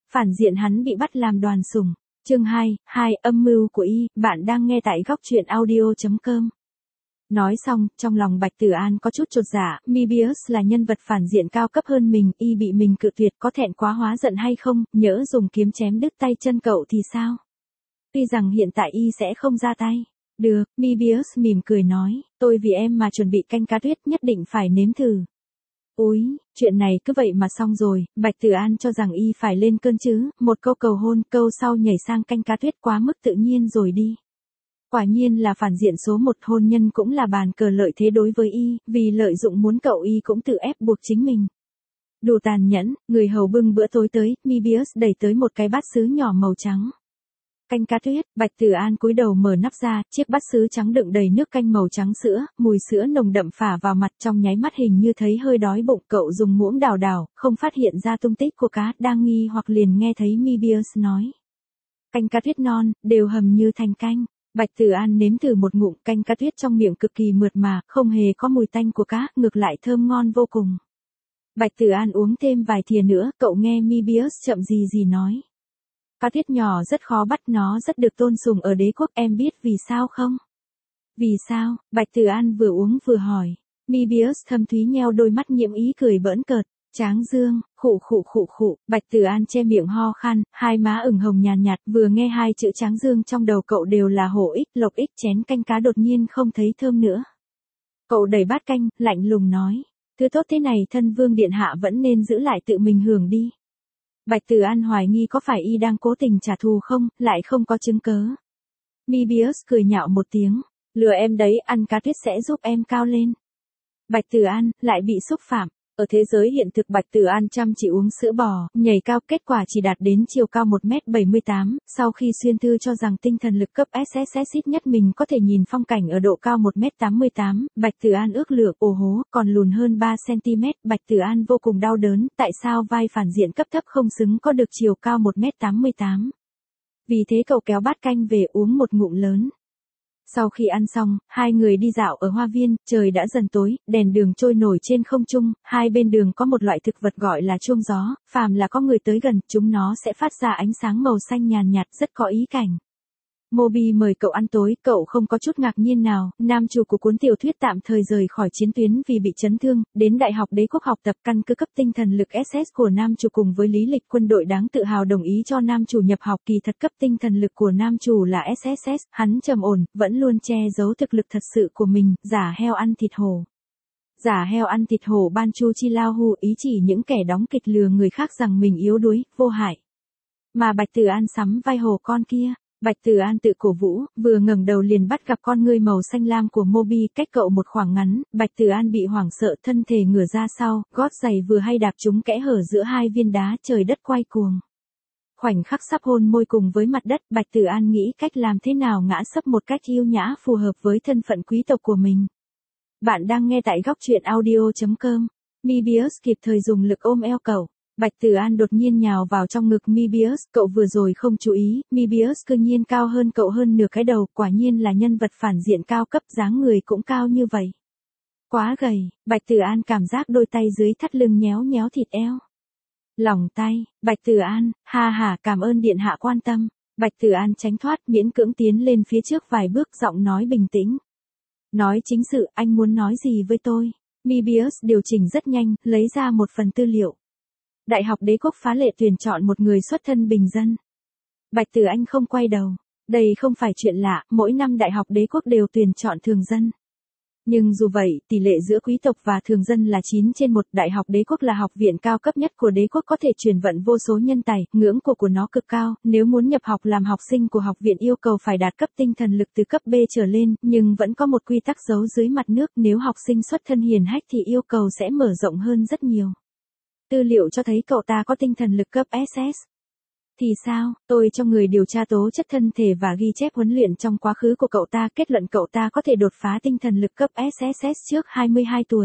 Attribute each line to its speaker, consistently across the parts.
Speaker 1: phản diện hắn bị bắt làm đoàn sủng. Chương 2, âm mưu của y, bạn đang nghe tại góc truyện audio.com. Nói xong, trong lòng Bạch Tử An có chút chột dạ, Mobius là nhân vật phản diện cao cấp hơn mình, y bị mình cự tuyệt có thẹn quá hóa giận hay không, nhỡ dùng kiếm chém đứt tay chân cậu thì sao? Tuy rằng hiện tại y sẽ không ra tay. Được, Mobius mỉm cười nói, tôi vì em mà chuẩn bị canh cá tuyết nhất định phải nếm thử. Úi, chuyện này cứ vậy mà xong rồi, Bạch Tử An cho rằng y phải lên cơn chứ, một câu cầu hôn, câu sau nhảy sang canh cá tuyết quá mức tự nhiên rồi đi. Quả nhiên là phản diện số một, hôn nhân cũng là bàn cờ lợi thế đối với y, vì lợi dụng muốn cậu y cũng tự ép buộc chính mình. Đủ tàn nhẫn, người hầu bưng bữa tối tới, Mobius đẩy tới một cái bát sứ nhỏ màu trắng. Canh cá tuyết, Bạch Tử An cúi đầu mở nắp ra, chiếc bát sứ trắng đựng đầy nước canh màu trắng sữa, mùi sữa nồng đậm phả vào mặt, trong nháy mắt hình như thấy hơi đói bụng, cậu dùng muỗng đào đào, không phát hiện ra tung tích của cá, đang nghi hoặc liền nghe thấy Mobius nói. Canh cá tuyết non, đều hầm như thành canh. Bạch Tử An nếm thử một ngụm, canh cá tuyết trong miệng cực kỳ mượt mà, không hề có mùi tanh của cá, ngược lại thơm ngon vô cùng. Bạch Tử An uống thêm vài thìa nữa, cậu nghe Mobius chậm gì nói. Cá tuyết nhỏ rất khó bắt, nó rất được tôn sùng ở đế quốc, em biết vì sao không? Vì sao? Bạch Tử An vừa uống vừa hỏi. Mobius thâm thúy nheo đôi mắt nhiễm ý cười bỡn cợt. Tráng dương, khụ, Bạch Tử An che miệng ho khan, hai má ửng hồng nhàn nhạt, vừa nghe hai chữ tráng dương trong đầu cậu đều là hổ ích, lộc ích, chén canh cá đột nhiên không thấy thơm nữa. Cậu đẩy bát canh, lạnh lùng nói, thứ tốt thế này thân vương điện hạ vẫn nên giữ lại tự mình hưởng đi. Bạch Tử An hoài nghi có phải y đang cố tình trả thù không, lại không có chứng cớ. Mobius cười nhạo một tiếng, lừa em đấy, ăn cá tuyết sẽ giúp em cao lên. Bạch Tử An lại bị xúc phạm. Ở thế giới hiện thực Bạch Tử An chăm chỉ uống sữa bò, nhảy cao, kết quả chỉ đạt đến chiều cao 1m78, sau khi xuyên thư cho rằng tinh thần lực cấp SSS ít nhất mình có thể nhìn phong cảnh ở độ cao 1m88, Bạch Tử An ước lượng, ồ hố, còn lùn hơn 3cm, Bạch Tử An vô cùng đau đớn, tại sao vai phản diện cấp thấp không xứng có được chiều cao 1m88. Vì thế cậu kéo bát canh về uống một ngụm lớn. Sau khi ăn xong, hai người đi dạo ở hoa viên, trời đã dần tối, đèn đường trôi nổi trên không trung, hai bên đường có một loại thực vật gọi là chuông gió, phàm là có người tới gần, chúng nó sẽ phát ra ánh sáng màu xanh nhàn nhạt rất có ý cảnh. Moby mời cậu ăn tối, cậu không có chút ngạc nhiên nào, nam chủ của cuốn tiểu thuyết tạm thời rời khỏi chiến tuyến vì bị chấn thương, đến Đại học Đế quốc học tập, căn cứ cấp tinh thần lực SS của nam chủ cùng với lý lịch quân đội đáng tự hào đồng ý cho nam chủ nhập học, kỳ thật cấp tinh thần lực của nam chủ là SSS, hắn trầm ổn, vẫn luôn che giấu thực lực thật sự của mình, giả heo ăn thịt hổ. Giả heo ăn thịt hổ ban chu chi lao hu, ý chỉ những kẻ đóng kịch lừa người khác rằng mình yếu đuối, vô hại. Mà Bạch Tử An sắm vai hổ con kia. Bạch Tử An tự cổ vũ, vừa ngẩng đầu liền bắt gặp con ngươi màu xanh lam của Moby, cách cậu một khoảng ngắn, Bạch Tử An bị hoảng sợ, thân thể ngửa ra sau, gót giày vừa hay đạp trúng kẽ hở giữa hai viên đá, trời đất quay cuồng. Khoảnh khắc sắp hôn môi cùng với mặt đất, Bạch Tử An nghĩ cách làm thế nào ngã sấp một cách yêu nhã phù hợp với thân phận quý tộc của mình. Bạn đang nghe tại góc truyện audio.com. Mobius kịp thời dùng lực ôm eo cậu. Bạch Tử An đột nhiên nhào vào trong ngực Mobius, cậu vừa rồi không chú ý, Mobius cư nhiên cao hơn cậu hơn nửa cái đầu, quả nhiên là nhân vật phản diện cao cấp, dáng người cũng cao như vậy. Quá gầy, Bạch Tử An cảm giác đôi tay dưới thắt lưng nhéo nhéo thịt eo. Lòng tay, Bạch Tử An, ha, cảm ơn điện hạ quan tâm. Bạch Tử An tránh thoát, miễn cưỡng tiến lên phía trước vài bước, giọng nói bình tĩnh. Nói chính sự, anh muốn nói gì với tôi? Mobius điều chỉnh rất nhanh, lấy ra một phần tư liệu. Đại học Đế quốc phá lệ tuyển chọn một người xuất thân bình dân. Bạch Tử Anh không quay đầu. Đây không phải chuyện lạ, mỗi năm Đại học Đế quốc đều tuyển chọn thường dân. Nhưng dù vậy, tỷ lệ giữa quý tộc và thường dân là 9/1, Đại học Đế quốc là học viện cao cấp nhất của đế quốc có thể truyền vận vô số nhân tài, ngưỡng của nó cực cao, nếu muốn nhập học làm học sinh của học viện yêu cầu phải đạt cấp tinh thần lực từ cấp B trở lên, nhưng vẫn có một quy tắc giấu dưới mặt nước, nếu học sinh xuất thân hiền hách thì yêu cầu sẽ mở rộng hơn rất nhiều. Tư liệu cho thấy cậu ta có tinh thần lực cấp SS. Thì sao, tôi cho người điều tra tố chất thân thể và ghi chép huấn luyện trong quá khứ của cậu ta, kết luận cậu ta có thể đột phá tinh thần lực cấp SSS trước 22 tuổi.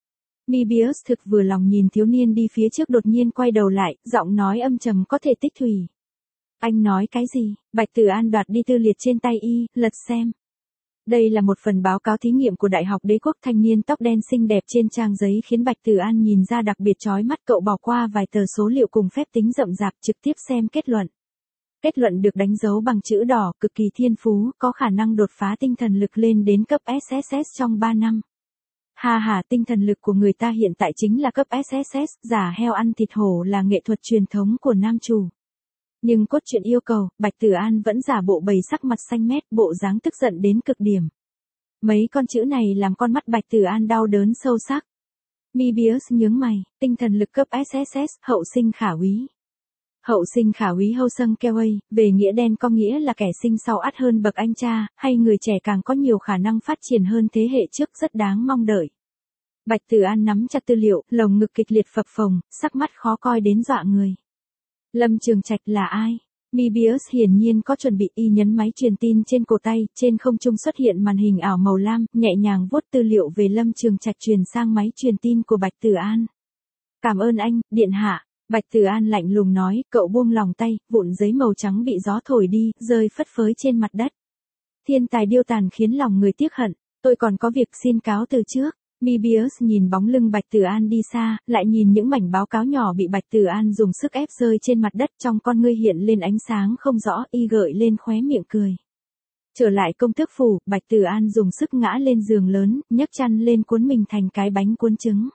Speaker 1: Mobius thực vừa lòng nhìn thiếu niên đi phía trước đột nhiên quay đầu lại, giọng nói âm trầm có thể tích thủy. Anh nói cái gì? Bạch Tử An đoạt đi tư liệu trên tay y, lật xem. Đây là một phần báo cáo thí nghiệm của Đại học Đế quốc. Thanh niên tóc đen xinh đẹp trên trang giấy khiến Bạch Tử An nhìn ra đặc biệt chói mắt. Cậu bỏ qua vài tờ số liệu cùng phép tính rậm rạp, trực tiếp xem kết luận. Kết luận được đánh dấu bằng chữ đỏ, cực kỳ thiên phú, có khả năng đột phá tinh thần lực lên đến cấp SSS trong 3 năm. Ha, tinh thần lực của người ta hiện tại chính là cấp SSS, giả heo ăn thịt hổ là nghệ thuật truyền thống của nam chủ. Nhưng cốt truyện yêu cầu, Bạch Tử An vẫn giả bộ bầy sắc mặt xanh mét, bộ dáng tức giận đến cực điểm. Mấy con chữ này làm con mắt Bạch Tử An đau đớn sâu sắc. Mobius nhướng mày, tinh thần lực cấp SSS, hậu sinh khả úy. Hậu sinh khả úy Hâu Sâng Keway, về nghĩa đen có nghĩa là kẻ sinh sau ắt hơn bậc anh cha, hay người trẻ càng có nhiều khả năng phát triển hơn thế hệ trước, rất đáng mong đợi. Bạch Tử An nắm chặt tư liệu, lồng ngực kịch liệt phập phồng, sắc mắt khó coi đến dọa người. Lâm Trường Trạch là ai? Mobius hiển nhiên có chuẩn bị, y nhấn máy truyền tin trên cổ tay, trên không trung xuất hiện màn hình ảo màu lam, nhẹ nhàng vuốt tư liệu về Lâm Trường Trạch truyền sang máy truyền tin của Bạch Tử An. Cảm ơn anh, điện hạ. Bạch Tử An lạnh lùng nói, cậu buông lòng tay, vụn giấy màu trắng bị gió thổi đi, rơi phất phới trên mặt đất. Thiên tài điêu tàn khiến lòng người tiếc hận, tôi còn có việc xin cáo từ trước. Mobius nhìn bóng lưng Bạch Tử An đi xa, lại nhìn những mảnh báo cáo nhỏ bị Bạch Tử An dùng sức ép rơi trên mặt đất, trong con ngươi hiện lên ánh sáng không rõ, y gợi lên khóe miệng cười. Trở lại công tước phủ, Bạch Tử An dùng sức ngã lên giường lớn, nhấc chăn lên cuốn mình thành cái bánh cuốn trứng.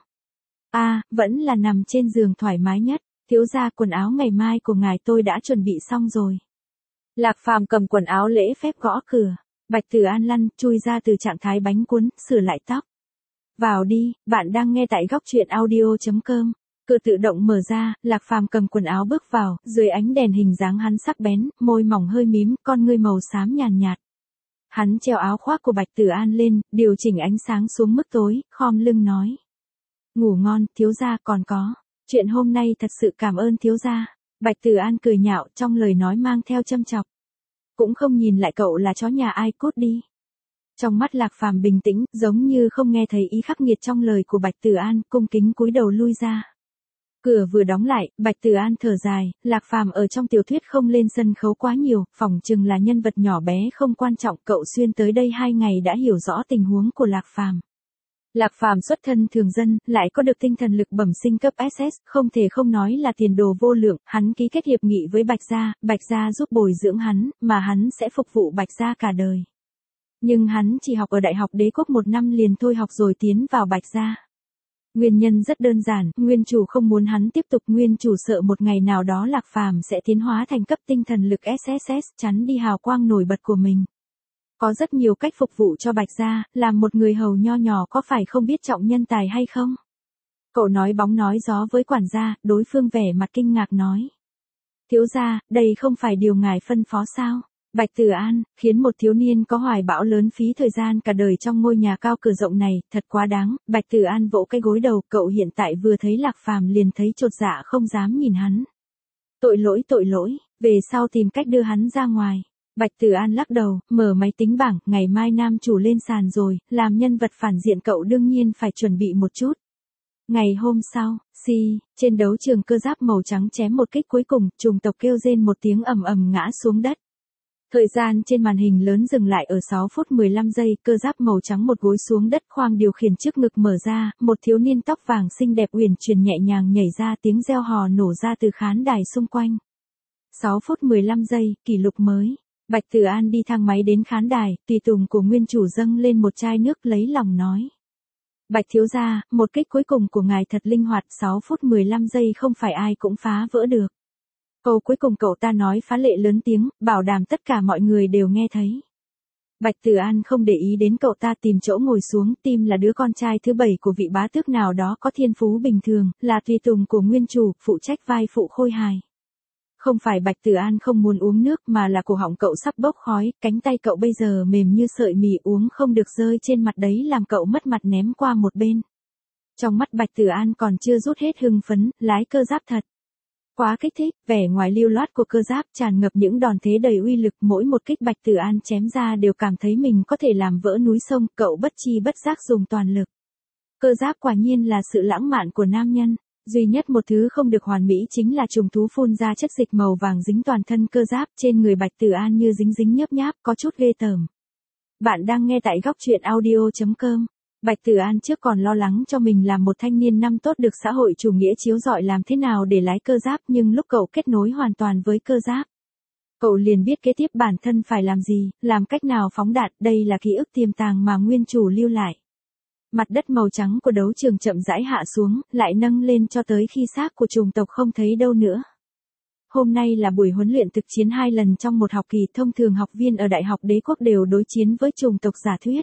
Speaker 1: Vẫn là nằm trên giường thoải mái nhất, thiếu gia quần áo ngày mai của ngài tôi đã chuẩn bị xong rồi. Lạc Phàm cầm quần áo lễ phép gõ cửa, Bạch Tử An lăn, chui ra từ trạng thái bánh cuốn, sửa lại tóc. Vào đi, bạn đang nghe tại góc truyện audio.com. Cửa tự động mở ra, Lạc Phàm cầm quần áo bước vào, dưới ánh đèn hình dáng hắn sắc bén, môi mỏng hơi mím, con ngươi màu xám nhàn nhạt. Hắn treo áo khoác của Bạch Tử An lên, điều chỉnh ánh sáng xuống mức tối, khom lưng nói. Ngủ ngon, thiếu gia, còn có. Chuyện hôm nay thật sự cảm ơn thiếu gia. Bạch Tử An cười nhạo, trong lời nói mang theo châm chọc. Cũng không nhìn lại cậu là chó nhà ai, cút đi. Trong mắt Lạc Phàm bình tĩnh, giống như không nghe thấy ý khắc nghiệt trong lời của Bạch Tử An, cung kính cúi đầu lui ra. Cửa vừa đóng lại, Bạch Tử An thở dài, Lạc Phàm ở trong tiểu thuyết không lên sân khấu quá nhiều, phỏng chừng là nhân vật nhỏ bé không quan trọng, cậu xuyên tới đây 2 ngày đã hiểu rõ tình huống của Lạc Phàm. Lạc Phàm xuất thân thường dân, lại có được tinh thần lực bẩm sinh cấp SS, không thể không nói là tiền đồ vô lượng, hắn ký kết hiệp nghị với Bạch Gia giúp bồi dưỡng hắn, mà hắn sẽ phục vụ Bạch Gia cả đời. Nhưng hắn chỉ học ở Đại học Đế quốc 1 năm liền thôi học rồi tiến vào Bạch Gia. Nguyên nhân rất đơn giản, nguyên chủ không muốn hắn tiếp tục, nguyên chủ sợ một ngày nào đó Lạc Phàm sẽ tiến hóa thành cấp tinh thần lực SSS, chắn đi hào quang nổi bật của mình. Có rất nhiều cách phục vụ cho Bạch Gia, làm một người hầu nho nhỏ có phải không biết trọng nhân tài hay không? Cậu nói bóng nói gió với quản gia, đối phương vẻ mặt kinh ngạc nói. Thiếu gia, đây không phải điều ngài phân phó sao? Bạch Tử An, khiến một thiếu niên có hoài bão lớn phí thời gian cả đời trong ngôi nhà cao cửa rộng này, thật quá đáng. Bạch Tử An vỗ cái gối đầu, cậu hiện tại vừa thấy Lạc Phàm liền thấy chột dạ không dám nhìn hắn. Tội lỗi, về sau tìm cách đưa hắn ra ngoài. Bạch Tử An lắc đầu, mở máy tính bảng, ngày mai nam chủ lên sàn rồi, làm nhân vật phản diện cậu đương nhiên phải chuẩn bị một chút. Ngày hôm sau, trên đấu trường cơ giáp màu trắng chém một kích cuối cùng, chủng tộc kêu rên một tiếng ầm ầm ngã xuống đất. Thời gian trên màn hình lớn dừng lại ở 6 phút 15 giây, cơ giáp màu trắng một gối xuống đất, khoang điều khiển trước ngực mở ra, một thiếu niên tóc vàng xinh đẹp uyển chuyển nhẹ nhàng nhảy ra, tiếng reo hò nổ ra từ khán đài xung quanh. 6 phút 15 giây, kỷ lục mới. Bạch Tử An đi thang máy đến khán đài, tùy tùng của nguyên chủ dâng lên một chai nước, lấy lòng nói. Bạch thiếu gia, một kích cuối cùng của ngài thật linh hoạt, 6 phút 15 giây không phải ai cũng phá vỡ được. Câu cuối cùng cậu ta nói phá lệ lớn tiếng, bảo đảm tất cả mọi người đều nghe thấy. Bạch Tử An không để ý đến cậu ta, tìm chỗ ngồi xuống, Tim là đứa con trai thứ 7 của vị bá tước nào đó có thiên phú bình thường, là tùy tùng của nguyên chủ, phụ trách vai phụ khôi hài. Không phải Bạch Tử An không muốn uống nước mà là cổ họng cậu sắp bốc khói, cánh tay cậu bây giờ mềm như sợi mì, uống không được rơi trên mặt đấy làm cậu mất mặt ném qua một bên. Trong mắt Bạch Tử An còn chưa rút hết hưng phấn, lái cơ giáp thật. Quá kích thích, vẻ ngoài lưu loát của cơ giáp tràn ngập những đòn thế đầy uy lực, mỗi một kích Bạch Tử An chém ra đều cảm thấy mình có thể làm vỡ núi sông, cậu bất chi bất giác dùng toàn lực. Cơ giáp quả nhiên là sự lãng mạn của nam nhân. Duy nhất một thứ không được hoàn mỹ chính là trùng thú phun ra chất dịch màu vàng dính toàn thân cơ giáp, trên người Bạch Tử An như dính nhớp nháp, có chút ghê tởm. Bạn đang nghe tại góc truyện audio.com. Bạch Tử An trước còn lo lắng cho mình là một thanh niên năm tốt được xã hội chủ nghĩa chiếu rọi làm thế nào để lái cơ giáp, nhưng lúc cậu kết nối hoàn toàn với cơ giáp, cậu liền biết kế tiếp bản thân phải làm gì, làm cách nào phóng đạn. Đây là ký ức tiềm tàng mà nguyên chủ lưu lại. Mặt đất màu trắng của đấu trường chậm rãi hạ xuống, lại nâng lên cho tới khi xác của chủng tộc không thấy đâu nữa. Hôm nay là buổi huấn luyện thực chiến 2 lần trong một học kỳ. Thông thường học viên ở Đại học Đế quốc đều đối chiến với chủng tộc giả thuyết,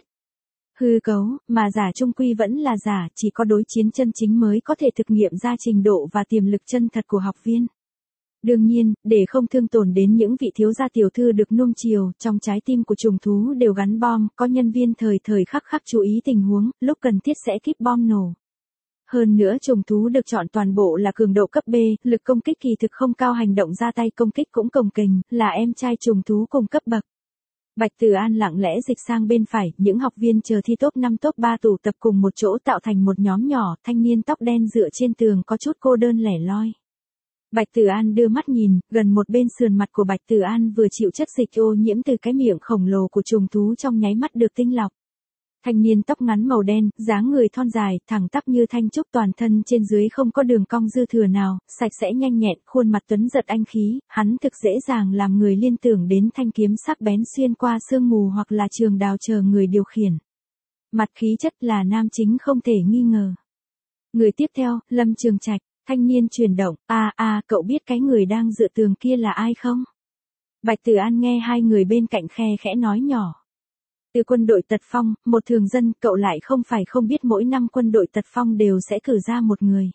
Speaker 1: hư cấu, mà giả trung quy vẫn là giả, chỉ có đối chiến chân chính mới có thể thực nghiệm ra trình độ và tiềm lực chân thật của học viên. Đương nhiên, để không thương tổn đến những vị thiếu gia tiểu thư được nuông chiều, trong trái tim của trùng thú đều gắn bom, có nhân viên thời thời khắc khắc chú ý tình huống, lúc cần thiết sẽ kíp bom nổ. Hơn nữa trùng thú được chọn toàn bộ là cường độ cấp B, lực công kích kỳ thực không cao, hành động ra tay công kích cũng cồng kềnh, là em trai trùng thú cùng cấp bậc. Bạch Tử An lặng lẽ dịch sang bên phải, những học viên chờ thi top 5 top 3 tụ tập cùng một chỗ tạo thành một nhóm nhỏ, thanh niên tóc đen dựa trên tường có chút cô đơn lẻ loi. Bạch Tử An đưa mắt nhìn, gần một bên sườn mặt của Bạch Tử An vừa chịu chất dịch ô nhiễm từ cái miệng khổng lồ của trùng thú trong nháy mắt được tinh lọc. Thanh niên tóc ngắn màu đen, dáng người thon dài, thẳng tắp như thanh trúc, toàn thân trên dưới không có đường cong dư thừa nào, sạch sẽ nhanh nhẹn, khuôn mặt tuấn giật anh khí, hắn thực dễ dàng làm người liên tưởng đến thanh kiếm sắc bén xuyên qua sương mù hoặc là trường đào chờ người điều khiển. Mặt khí chất là nam chính không thể nghi ngờ. Người tiếp theo, Lâm Trường Trạch. Thanh niên chuyển động, cậu biết cái người đang dựa tường kia là ai không? Bạch Tử An nghe hai người bên cạnh khe khẽ nói nhỏ. Từ quân đội Tật Phong, một thường dân, cậu lại không phải không biết mỗi năm quân đội Tật Phong đều sẽ cử ra một người.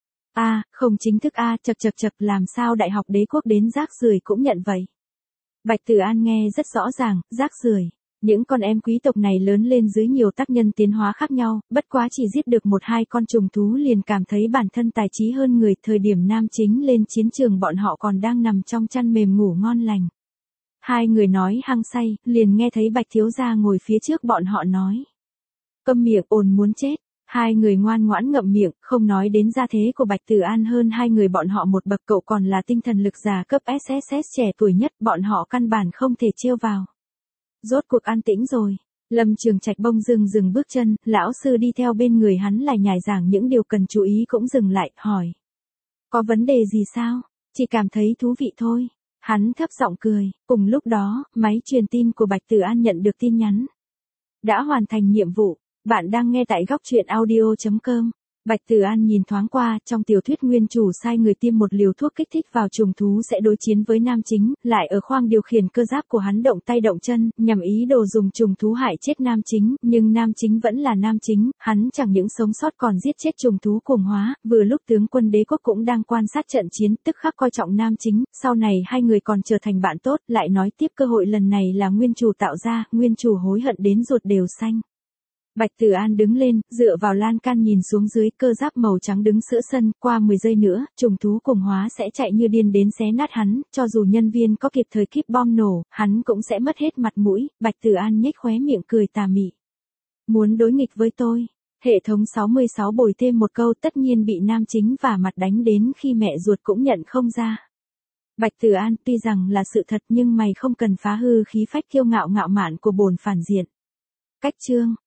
Speaker 1: Không chính thức chật, làm sao Đại học Đế quốc đến rác rưởi cũng nhận vậy? Bạch Tử An nghe rất rõ ràng, rác rưởi. Những con em quý tộc này lớn lên dưới nhiều tác nhân tiến hóa khác nhau, bất quá chỉ giết được 1-2 con trùng thú liền cảm thấy bản thân tài trí hơn người. Thời điểm nam chính lên chiến trường bọn họ còn đang nằm trong chăn mềm ngủ ngon lành. Hai người nói hăng say, liền nghe thấy Bạch thiếu gia ngồi phía trước bọn họ nói. Câm miệng, ồn muốn chết. Hai người ngoan ngoãn ngậm miệng, không nói đến gia thế của Bạch Tử An hơn hai người bọn họ một bậc, cậu còn là tinh thần lực giả cấp SSS trẻ tuổi nhất, bọn họ căn bản không thể trêu vào. Rốt cuộc an tĩnh rồi. Lâm Trường Trạch bông dừng bước chân, lão sư đi theo bên người hắn là nhải giảng những điều cần chú ý cũng dừng lại, hỏi. Có vấn đề gì sao? Chỉ cảm thấy thú vị thôi. Hắn thấp giọng cười, cùng lúc đó, máy truyền tin của Bạch Tử An nhận được tin nhắn. Đã hoàn thành nhiệm vụ, bạn đang nghe tại góc truyện audio.com. Bạch Tử An nhìn thoáng qua, trong tiểu thuyết nguyên chủ sai người tiêm một liều thuốc kích thích vào trùng thú sẽ đối chiến với nam chính, lại ở khoang điều khiển cơ giáp của hắn động tay động chân, nhằm ý đồ dùng trùng thú hại chết nam chính, nhưng nam chính vẫn là nam chính, hắn chẳng những sống sót còn giết chết trùng thú cuồng hóa. Vừa lúc tướng quân Đế quốc cũng đang quan sát trận chiến, tức khắc coi trọng nam chính, sau này hai người còn trở thành bạn tốt, lại nói tiếp cơ hội lần này là nguyên chủ tạo ra, nguyên chủ hối hận đến ruột đều xanh. Bạch Tử An đứng lên, dựa vào lan can nhìn xuống dưới, cơ giáp màu trắng đứng giữa sân, qua 10 giây nữa, trùng thú cuồng hóa sẽ chạy như điên đến xé nát hắn, cho dù nhân viên có kịp thời kíp bom nổ, hắn cũng sẽ mất hết mặt mũi. Bạch Tử An nhếch khóe miệng cười tà mị. Muốn đối nghịch với tôi? Hệ thống 66 bồi thêm một câu, tất nhiên bị nam chính vả mặt đánh đến khi mẹ ruột cũng nhận không ra. Bạch Tử An, tuy rằng là sự thật nhưng mày không cần phá hư khí phách kiêu ngạo ngạo mạn của bổn phản diện. Cách chương